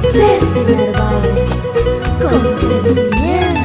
Ceci Narváez, con sentimiento.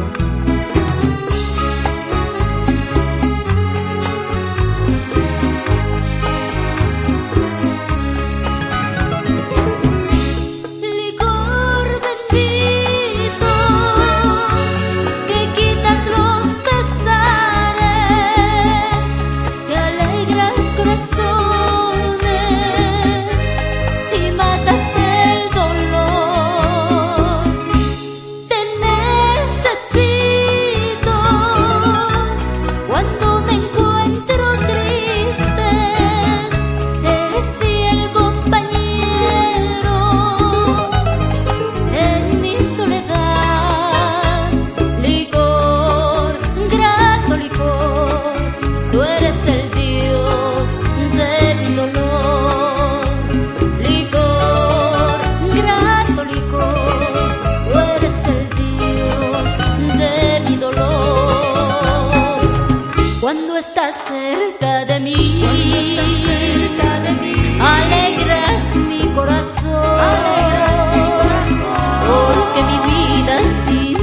Cuando estás cerca de mí, alegras mi corazón, porque mi vida sin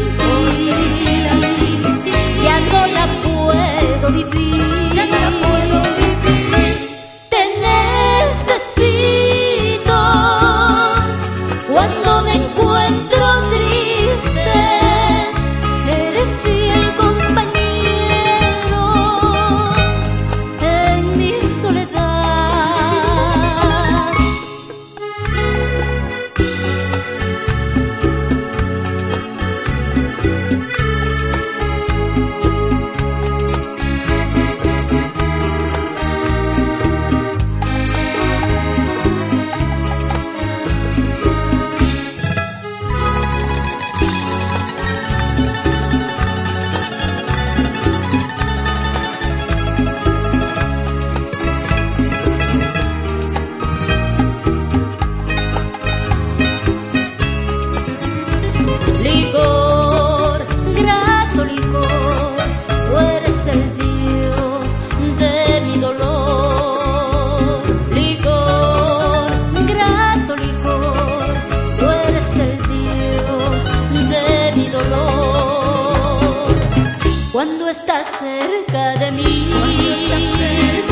ti, ya no la puedo vivir, te necesito cuando me encuentro triste, eres fiel compañero. Licor, grato licor, tú eres el Dios de mi dolor. Licor, grato licor, tú eres el Dios de mi dolor. Cuando estás cerca de mí,